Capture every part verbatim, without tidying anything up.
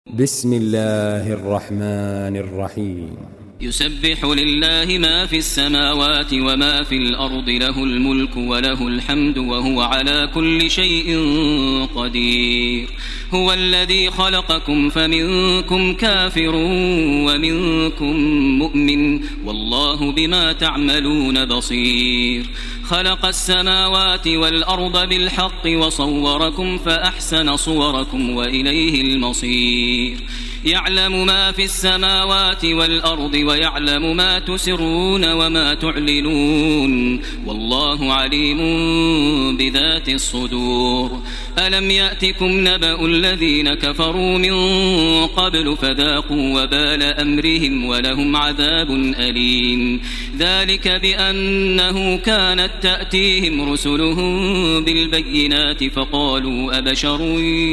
بسم الله الرحمن الرحيم. يسبح لله ما في السماوات وما في الأرض، له الملك وله الحمد وهو على كل شيء قدير. هو الذي خلقكم فمنكم كافر ومنكم مؤمن، والله بما تعملون بصير. خلق السماوات والأرض بالحق وصوركم فأحسن صوركم وإليه المصير. يعلم ما في السماوات والأرض ويعلم ما تسرون وما تعلنون، والله عليم بذات الصدور. ألم يأتكم نبأ الذين كفروا من قبل فذاقوا وبال أمرهم ولهم عذاب أليم. ذلك بأنه كانت تأتيهم رسلهم بالبينات فقالوا أبشر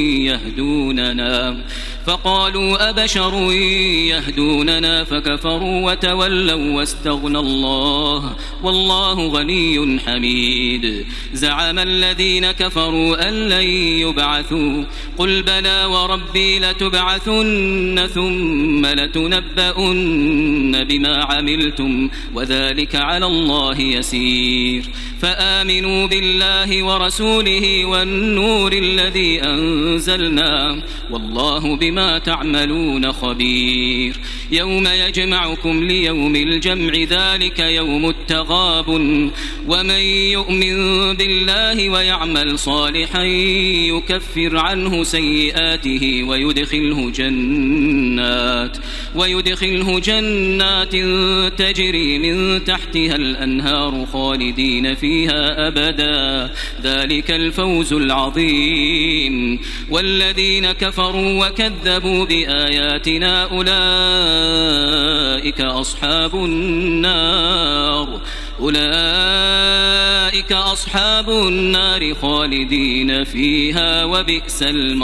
يهدوننا فقالوا أبشر يهدوننا فكفروا وتولوا واستغنى الله والله غني حميد. زعم الذين كفروا أن لن يبعثوا، قل بلى وربي لتبعثن ثم لتنبؤن بما عملتم وذلك على الله يسير. فآمنوا بالله ورسوله والنور الذي أنزلنا، والله بما تعملون خبير. يوم يجمعكم ليوم الجمع ذلك يوم التغاب، ومن يؤمن بالله ويعمل صالحا يكفر عنه سيئاته ويدخله جنات ويدخله جنات تجري من تحتها الأنهار خالدين فيها أبدا، ذلك الفوز العظيم. والذين كفروا وكذبوا بآياتنا أولئك أصحاب النار أولئك أصحاب النار خالدين فيها وبئس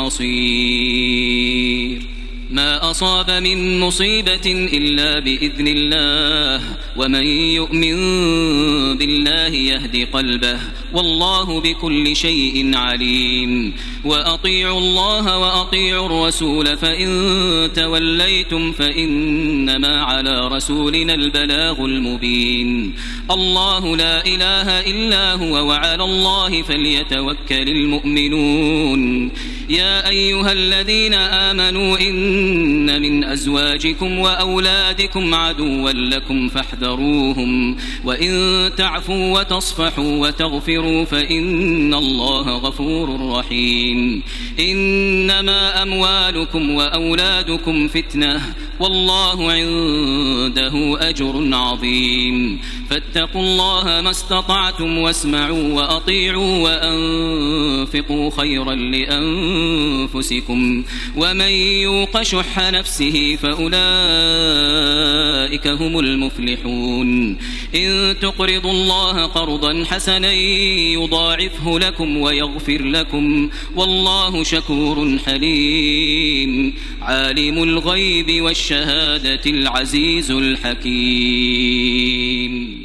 المصير. ما أصاب من مصيبة إلا بإذن الله، ومن يؤمن بالله يهد قلبه، والله بكل شيء عليم. وأطيعوا الله وأطيعوا الرسول، فإن توليتم فإنما على رسولنا البلاغ المبين. الله لا إله إلا هو وعلى الله فليتوكل المؤمنون. يا أيها الذين آمنوا إن من أزواجكم وأولادكم عدوا لكم فاحذروهم، وإن تعفوا وتصفحوا وتغفروا فإن الله غفور رحيم. إنما أموالكم وأولادكم فتنة، والله عنده أجر عظيم. فاتقوا الله ما استطعتم واسمعوا وأطيعوا وأنفقوا خيرا لأنفسكم، ومن يوق شح نفسه فأولئك هم المفلحون. إن تقرضوا الله قرضا حسنا يضاعفه لكم ويغفر لكم، والله شكور حليم. عالم الغيب والشهادة العزيز الحكيم.